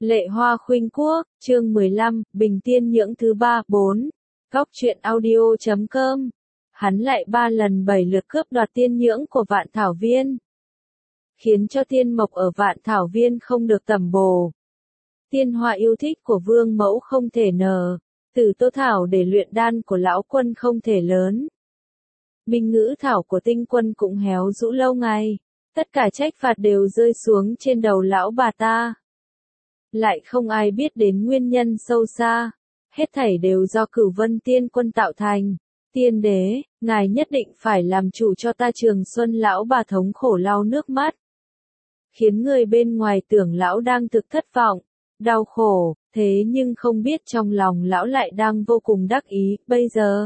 Lệ Hoa Khuynh Quốc, chương 15, Bình Tiên Nhưỡng thứ 3, 4. Góc truyện audio.com. Hắn lại 3 lần 7 lượt cướp đoạt tiên nhưỡng của Vạn Thảo Viên, khiến cho tiên mộc ở Vạn Thảo Viên không được tầm bổ. Tiên hoa yêu thích của Vương Mẫu không thể nở, Tử Tô Thảo để luyện đan của Lão Quân không thể lớn. Minh Ngữ Thảo của Tinh Quân cũng héo rũ lâu ngày, tất cả trách phạt đều rơi xuống trên đầu lão bà ta. Lại không ai biết đến nguyên nhân sâu xa, hết thảy đều do Cửu Vân Tiên Quân tạo thành. Tiên đế, ngài nhất định phải làm chủ cho ta. Trường Xuân lão bà thống khổ lau nước mắt, khiến người bên ngoài tưởng lão đang thực thất vọng, đau khổ, thế nhưng không biết trong lòng lão lại đang vô cùng đắc ý. Bây giờ,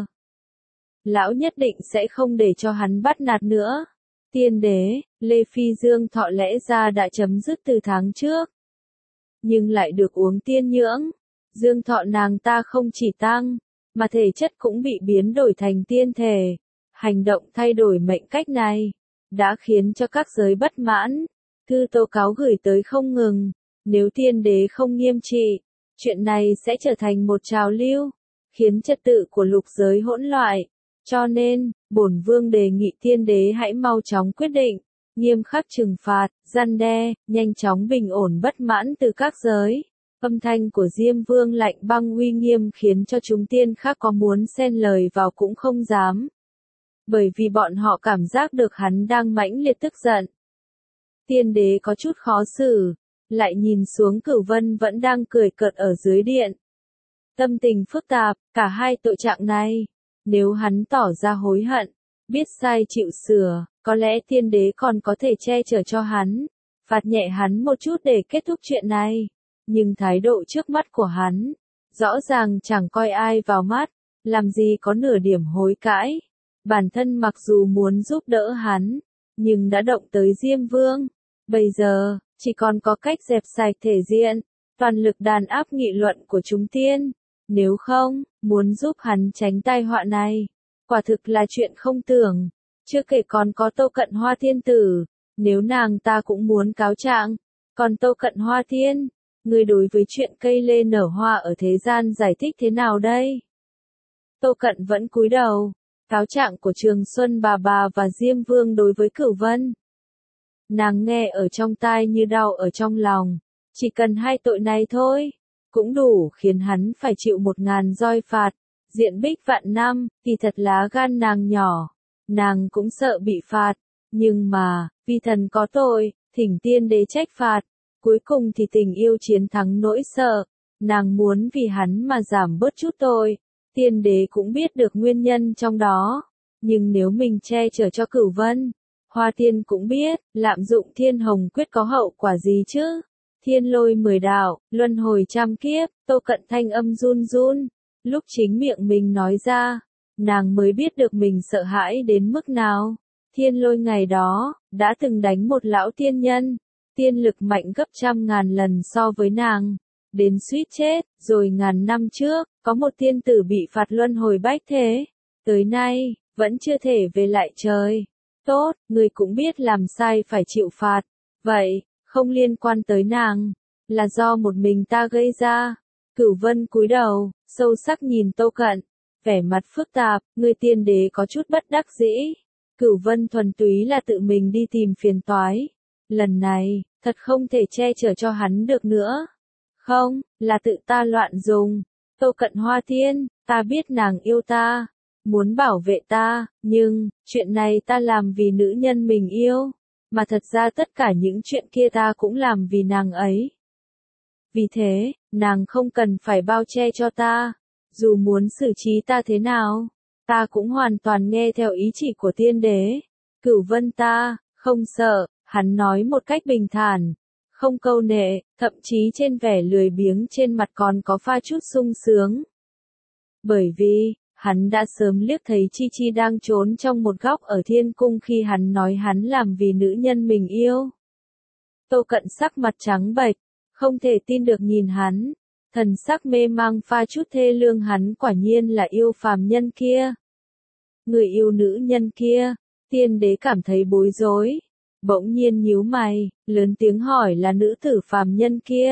lão nhất định sẽ không để cho hắn bắt nạt nữa. Tiên đế, Lê Phi Dương Thọ lẽ ra đã chấm dứt từ tháng trước, nhưng lại được uống tiên nhưỡng. Dương thọ nàng ta không chỉ tăng, mà thể chất cũng bị biến đổi thành tiên thể. Hành động thay đổi mệnh cách này, đã khiến cho các giới bất mãn. Thư tố cáo gửi tới không ngừng. Nếu tiên đế không nghiêm trị, chuyện này sẽ trở thành một trào lưu, khiến trật tự của lục giới hỗn loạn. Cho nên, bổn vương đề nghị tiên đế hãy mau chóng quyết định, nghiêm khắc trừng phạt, răn đe, nhanh chóng bình ổn bất mãn từ các giới. Âm thanh của Diêm Vương lạnh băng uy nghiêm khiến cho chúng tiên khác có muốn xen lời vào cũng không dám. Bởi vì bọn họ cảm giác được hắn đang mãnh liệt tức giận. Tiên đế có chút khó xử, lại nhìn xuống Cửu Vân vẫn đang cười cợt ở dưới điện. Tâm tình phức tạp, cả hai tội trạng này, nếu hắn tỏ ra hối hận, biết sai chịu sửa, có lẽ tiên đế còn có thể che chở cho hắn, phạt nhẹ hắn một chút để kết thúc chuyện này. Nhưng thái độ trước mắt của hắn, rõ ràng chẳng coi ai vào mắt, làm gì có nửa điểm hối cãi. Bản thân mặc dù muốn giúp đỡ hắn, nhưng đã động tới Diêm Vương. Bây giờ, chỉ còn có cách dẹp sạch thể diện, toàn lực đàn áp nghị luận của chúng tiên. Nếu không, muốn giúp hắn tránh tai họa này, quả thực là chuyện không tưởng. Chưa kể còn có Tô Cận Hoa Thiên Tử, nếu nàng ta cũng muốn cáo trạng. Còn Tô Cận Hoa Thiên, người đối với chuyện cây lê nở hoa ở thế gian giải thích thế nào đây? Tô Cận vẫn cúi đầu, cáo trạng của Trường Xuân bà và Diêm Vương đối với Cửu Vân. Nàng nghe ở trong tai như đau ở trong lòng, chỉ cần hai tội này thôi, cũng đủ khiến hắn phải chịu 1000 roi phạt. Diện Bích vạn năm, thì thật lá gan nàng nhỏ, nàng cũng sợ bị phạt, nhưng mà, vì thần có tội, thỉnh tiên đế trách phạt. Cuối cùng thì tình yêu chiến thắng nỗi sợ, nàng muốn vì hắn mà giảm bớt chút tội. Tiên đế cũng biết được nguyên nhân trong đó, nhưng nếu mình che chở cho Cửu Vân, Hoa Tiên cũng biết, lạm dụng Thiên Hồng Quyết có hậu quả gì chứ? Thiên lôi 10 đạo, luân hồi trăm kiếp. Tô Cận thanh âm run run, lúc chính miệng mình nói ra, nàng mới biết được mình sợ hãi đến mức nào. Thiên lôi ngày đó, đã từng đánh một lão tiên nhân, tiên lực mạnh gấp 100.000 lần so với nàng, đến suýt chết. Rồi ngàn năm trước, có một tiên tử bị phạt luân hồi bách thế, tới nay, vẫn chưa thể về lại trời. Tốt, người cũng biết làm sai phải chịu phạt, vậy, không liên quan tới nàng, là do một mình ta gây ra. Cửu Vân cúi đầu, sâu sắc nhìn Tô Cận, vẻ mặt phức tạp. Người tiên đế có chút bất đắc dĩ. Cửu Vân thuần túy là tự mình đi tìm phiền toái. Lần này, thật không thể che chở cho hắn được nữa. Không, là tự ta loạn dùng. Tô Cận Hoa Thiên, ta biết nàng yêu ta, muốn bảo vệ ta, nhưng, chuyện này ta làm vì nữ nhân mình yêu, mà thật ra tất cả những chuyện kia ta cũng làm vì nàng ấy. Vì thế, nàng không cần phải bao che cho ta, dù muốn xử trí ta thế nào, ta cũng hoàn toàn nghe theo ý chỉ của tiên đế. Cửu Vân ta, không sợ, hắn nói một cách bình thản, không câu nệ, thậm chí trên vẻ lười biếng trên mặt còn có pha chút sung sướng. Bởi vì, hắn đã sớm liếc thấy Chi Chi đang trốn trong một góc ở thiên cung khi hắn nói hắn làm vì nữ nhân mình yêu. Tô Cận sắc mặt trắng bệch, không thể tin được nhìn hắn, thần sắc mê mang pha chút thê lương. Hắn quả nhiên là yêu phàm nhân kia. Người yêu nữ nhân kia. Tiên đế cảm thấy bối rối, bỗng nhiên nhíu mày, lớn tiếng hỏi là nữ tử phàm nhân kia.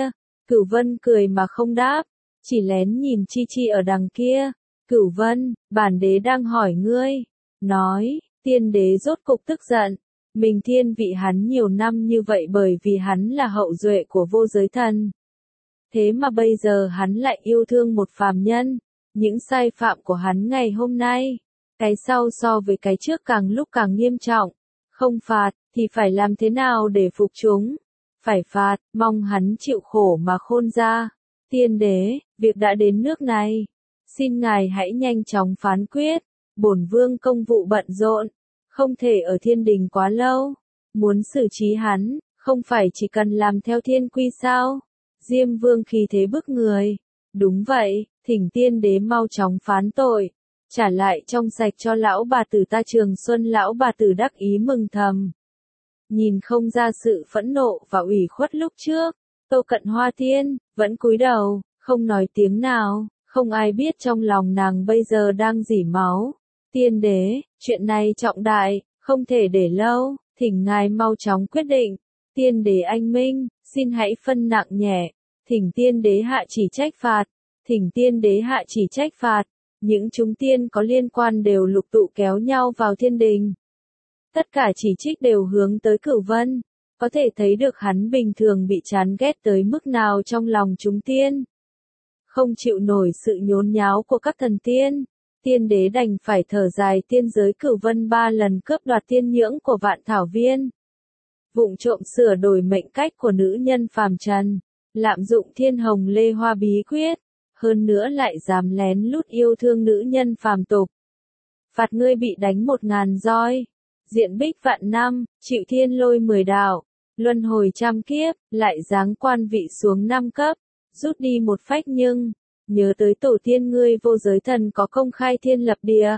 Cửu Vân cười mà không đáp, chỉ lén nhìn Chi Chi ở đằng kia. Cửu Vân, bản đế đang hỏi ngươi. Nói, tiên đế rốt cục tức giận. Mình thiên vị hắn nhiều năm như vậy bởi vì hắn là hậu duệ của vô giới thần. Thế mà bây giờ hắn lại yêu thương một phàm nhân. Những sai phạm của hắn ngày hôm nay, cái sau so với cái trước càng lúc càng nghiêm trọng. Không phạt, thì phải làm thế nào để phục chúng? Phải phạt, mong hắn chịu khổ mà khôn ra. Tiên đế, việc đã đến nước này. Xin ngài hãy nhanh chóng phán quyết. Bổn vương công vụ bận rộn, không thể ở thiên đình quá lâu. Muốn xử trí hắn, không phải chỉ cần làm theo thiên quy sao? Diêm vương khí thế bức người. Đúng vậy, thỉnh tiên đế mau chóng phán tội. Trả lại trong sạch cho lão bà tử ta. Trường Xuân lão bà tử đắc ý mừng thầm. Nhìn không ra sự phẫn nộ và ủy khuất lúc trước. Tô Cận Hoa Tiên, vẫn cúi đầu, không nói tiếng nào. Không ai biết trong lòng nàng bây giờ đang rỉ máu. Tiên đế, chuyện này trọng đại, không thể để lâu, thỉnh ngài mau chóng quyết định. Tiên đế anh minh, xin hãy phân nặng nhẹ. Thỉnh tiên đế hạ chỉ trách phạt. Thỉnh tiên đế hạ chỉ trách phạt. Những chúng tiên có liên quan đều lục tụ kéo nhau vào thiên đình. Tất cả chỉ trích đều hướng tới Cửu Vân. Có thể thấy được hắn bình thường bị chán ghét tới mức nào trong lòng chúng tiên. Không chịu nổi sự nhốn nháo của các thần tiên. Tiên đế đành phải thở dài. Tiên giới Cửu Vân 3 lần cướp đoạt tiên nhưỡng của Vạn Thảo Viên. Vụng trộm sửa đổi mệnh cách của nữ nhân phàm trần. Lạm dụng Thiên Hồng Lê Hoa bí quyết. Hơn nữa lại dám lén lút yêu thương nữ nhân phàm tục. Phạt ngươi bị đánh 1000 roi. Diện bích vạn năm, chịu thiên lôi 10 đạo. Luân hồi trăm kiếp, lại giáng quan vị xuống 5 cấp. Rút đi một phách nhưng, nhớ tới tổ tiên ngươi vô giới thần có công khai thiên lập địa.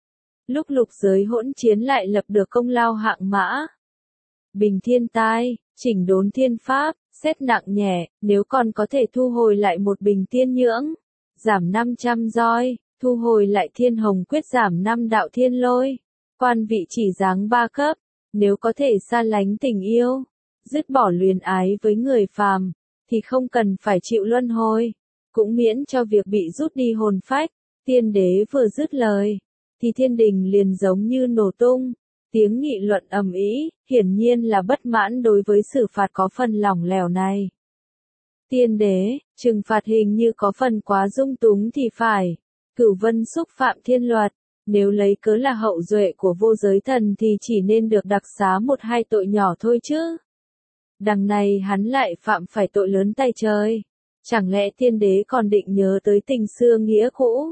Lúc lục giới hỗn chiến lại lập được công lao hạng mã. Bình thiên tai, chỉnh đốn thiên pháp, xét nặng nhẹ, nếu còn có thể thu hồi lại một bình tiên nhưỡng. Giảm 500 roi, thu hồi lại thiên hồng quyết giảm 5 đạo thiên lôi. Quan vị chỉ giáng 3 cấp, nếu có thể xa lánh tình yêu, dứt bỏ luyến ái với người phàm, thì không cần phải chịu luân hồi, cũng miễn cho việc bị rút đi hồn phách. Tiên đế vừa dứt lời, thì thiên đình liền giống như nổ tung, tiếng nghị luận ầm ĩ, hiển nhiên là bất mãn đối với xử phạt có phần lỏng lẻo này. Tiên đế, trừng phạt hình như có phần quá dung túng thì phải. Cửu Vân xúc phạm thiên luật, nếu lấy cớ là hậu duệ của vô giới thần thì chỉ nên được đặc xá 1-2 tội nhỏ thôi chứ. Đằng này hắn lại phạm phải tội lớn tay trời. Chẳng lẽ tiên đế còn định nhớ tới tình xưa nghĩa cũ?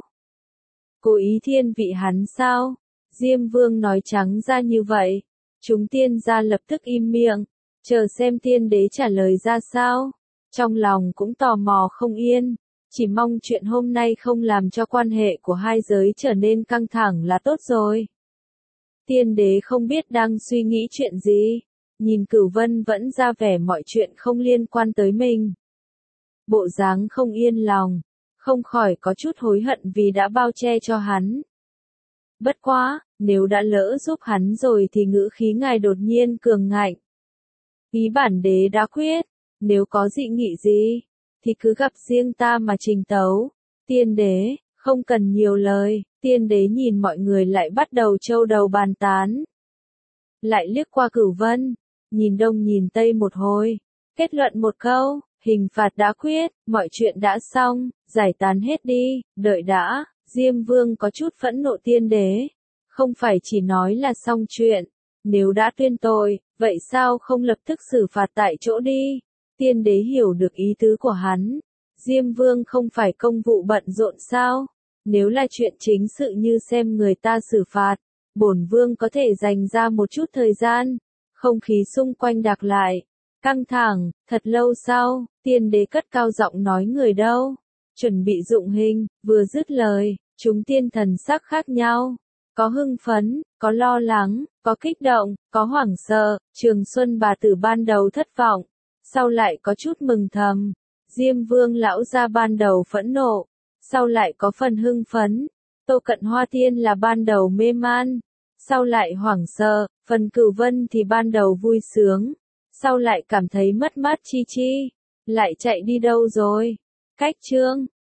Cố ý thiên vị hắn sao? Diêm Vương nói trắng ra như vậy. Chúng tiên gia lập tức im miệng, chờ xem tiên đế trả lời ra sao. Trong lòng cũng tò mò không yên, chỉ mong chuyện hôm nay không làm cho quan hệ của hai giới trở nên căng thẳng là tốt rồi. Tiên đế không biết đang suy nghĩ chuyện gì, nhìn Cửu Vân vẫn ra vẻ mọi chuyện không liên quan tới mình. Bộ dáng không yên lòng, không khỏi có chút hối hận vì đã bao che cho hắn. Bất quá, nếu đã lỡ giúp hắn rồi thì ngữ khí ngài đột nhiên cường ngạnh. Ý bản đế đã quyết, nếu có dị nghị gì, thì cứ gặp riêng ta mà trình tấu. Tiên đế, không cần nhiều lời. Tiên đế nhìn mọi người lại bắt đầu trâu đầu bàn tán. Lại liếc qua Cửu Vân, nhìn đông nhìn tây một hồi, kết luận một câu, hình phạt đã quyết, mọi chuyện đã xong, giải tán hết đi, đợi đã. Diêm Vương có chút phẫn nộ tiên đế, không phải chỉ nói là xong chuyện, nếu đã tuyên tội, vậy sao không lập tức xử phạt tại chỗ đi? Tiên đế hiểu được ý tứ của hắn, Diêm Vương không phải công vụ bận rộn sao? Nếu là chuyện chính sự như xem người ta xử phạt, bổn vương có thể dành ra một chút thời gian. Không khí xung quanh đặc lại, căng thẳng, thật lâu sau, tiên đế cất cao giọng nói người đâu? Chuẩn bị dụng hình, vừa dứt lời, chúng tiên thần sắc khác nhau. Có hưng phấn, có lo lắng, có kích động, có hoảng sợ. Trường Xuân bà tử ban đầu thất vọng, sau lại có chút mừng thầm. Diêm Vương lão gia ban đầu phẫn nộ, sau lại có phần hưng phấn. Tô Cận Hoa Tiên là ban đầu mê man, sau lại hoảng sợ. Phần Cửu Vân thì ban đầu vui sướng, sau lại cảm thấy mất mát chi chi. Lại chạy đi đâu rồi? Cách chương